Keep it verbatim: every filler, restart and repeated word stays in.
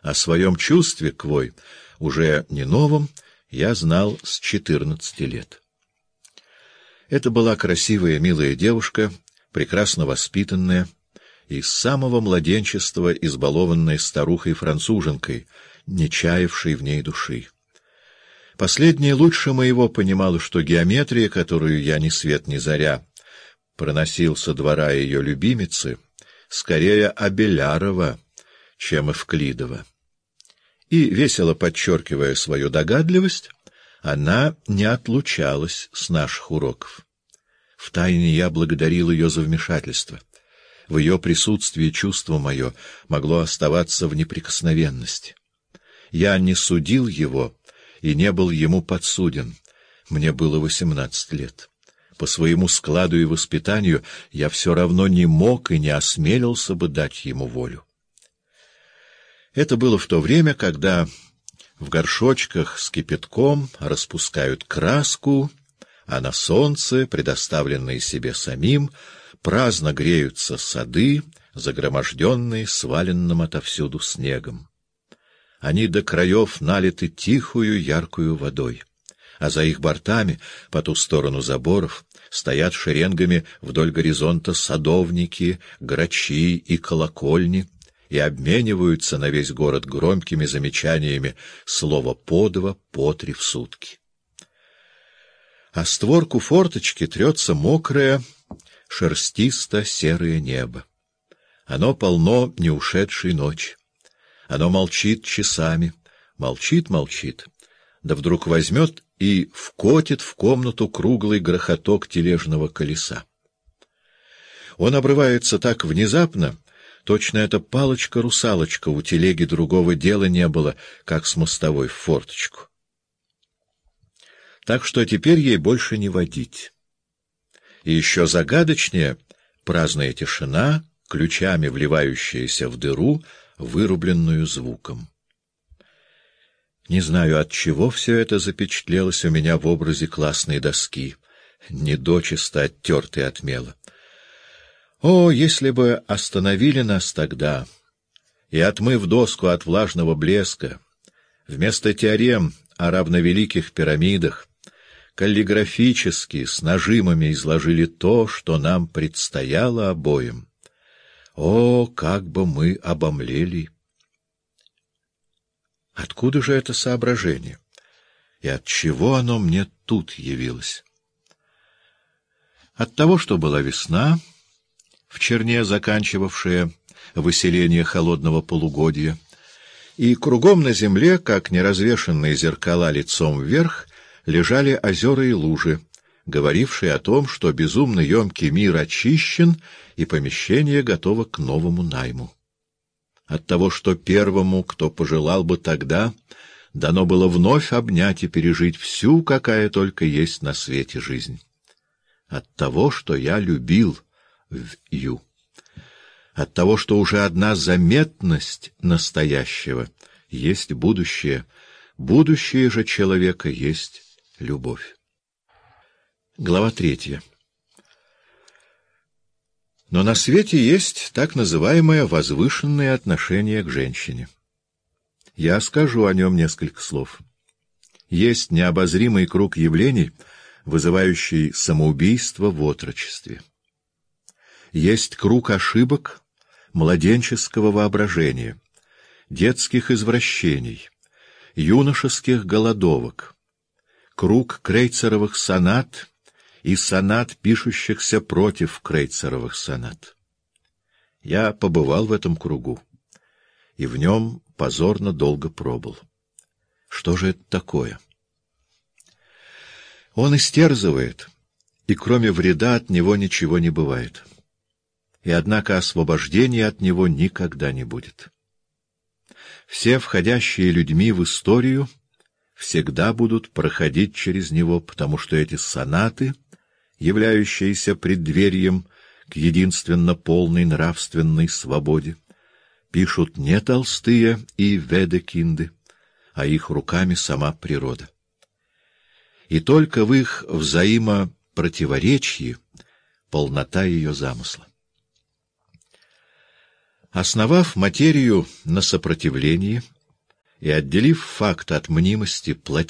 О своем чувстве к Вой, уже не новом, я знал с четырнадцати лет. Это была красивая, милая девушка, прекрасно воспитанная и с самого младенчества избалованная старухой-француженкой, не чаявшей в ней души. Последняя лучше моего понимала, что геометрия, которую я ни свет ни заря проносил со двора ее любимицы, скорее Абелярова, чем Эвклидова. И, весело подчеркивая свою догадливость, она не отлучалась с наших уроков. Втайне я благодарил ее за вмешательство. В ее присутствии чувство мое могло оставаться в неприкосновенности. Я не судил его и не был ему подсуден. Мне было восемнадцать лет. По своему складу и воспитанию я все равно не мог и не осмелился бы дать ему волю. Это было в то время, когда в горшочках с кипятком распускают краску, а на солнце, предоставленные себе самим, праздно греются сады, загроможденные сваленным отовсюду снегом. Они до краев налиты тихую яркую водой, а за их бортами, по ту сторону заборов, стоят шеренгами вдоль горизонта садовники, грачи и колокольни, и обмениваются на весь город громкими замечаниями слова по два, по три в сутки. А створку форточки трется мокрое, шерстисто-серое небо. Оно полно не ушедшей ночи. Оно молчит часами, молчит-молчит, да вдруг возьмет и вкотит в комнату круглый грохоток тележного колеса. Он обрывается так внезапно, точно эта палочка-русалочка, у телеги другого дела не было, как с мостовой в форточку. Так что теперь ей больше не водить. И еще загадочнее праздная тишина, ключами вливающаяся в дыру, вырубленную звуком. Не знаю, от чего все это запечатлелось у меня в образе классной доски, недочисто оттертой от мела. О, если бы остановили нас тогда, и, отмыв доску от влажного блеска, вместо теорем о равновеликих пирамидах, каллиграфически с нажимами изложили то, что нам предстояло обоим. О, как бы мы обомлели! Откуда же это соображение? И от чего оно мне тут явилось? От того, что была весна, в черне заканчивавшая выселение холодного полугодия, и кругом на земле, как неразвешенные зеркала лицом вверх, лежали озера и лужи, говорившие о том, что безумно емкий мир очищен и помещение готово к новому найму. От того, что первому, кто пожелал бы тогда, дано было вновь обнять и пережить всю, какая только есть на свете жизнь. От того, что я любил в Ю. От того, что уже одна заметность настоящего есть будущее, будущее же человека есть любовь. Глава третья. Но на свете есть так называемое возвышенное отношение к женщине. Я скажу о нем несколько слов. Есть необозримый круг явлений, вызывающий самоубийство в отрочестве. Есть круг ошибок младенческого воображения, детских извращений, юношеских голодовок, круг крейцеровых сонат и сонат, пишущихся против крейцеровых сонат. Я побывал в этом кругу, и в нем позорно долго пробыл. Что же это такое? Он истерзывает, и кроме вреда от него ничего не бывает. И однако освобождения от него никогда не будет. Все входящие людьми в историю всегда будут проходить через него, потому что эти сонаты, являющиеся преддверием к единственно полной нравственной свободе, пишут не Толстые и Ведекинды, а их руками сама природа. И только в их взаимопротиворечии полнота ее замысла. Основав материю на сопротивлении и отделив факт от мнимости плоти,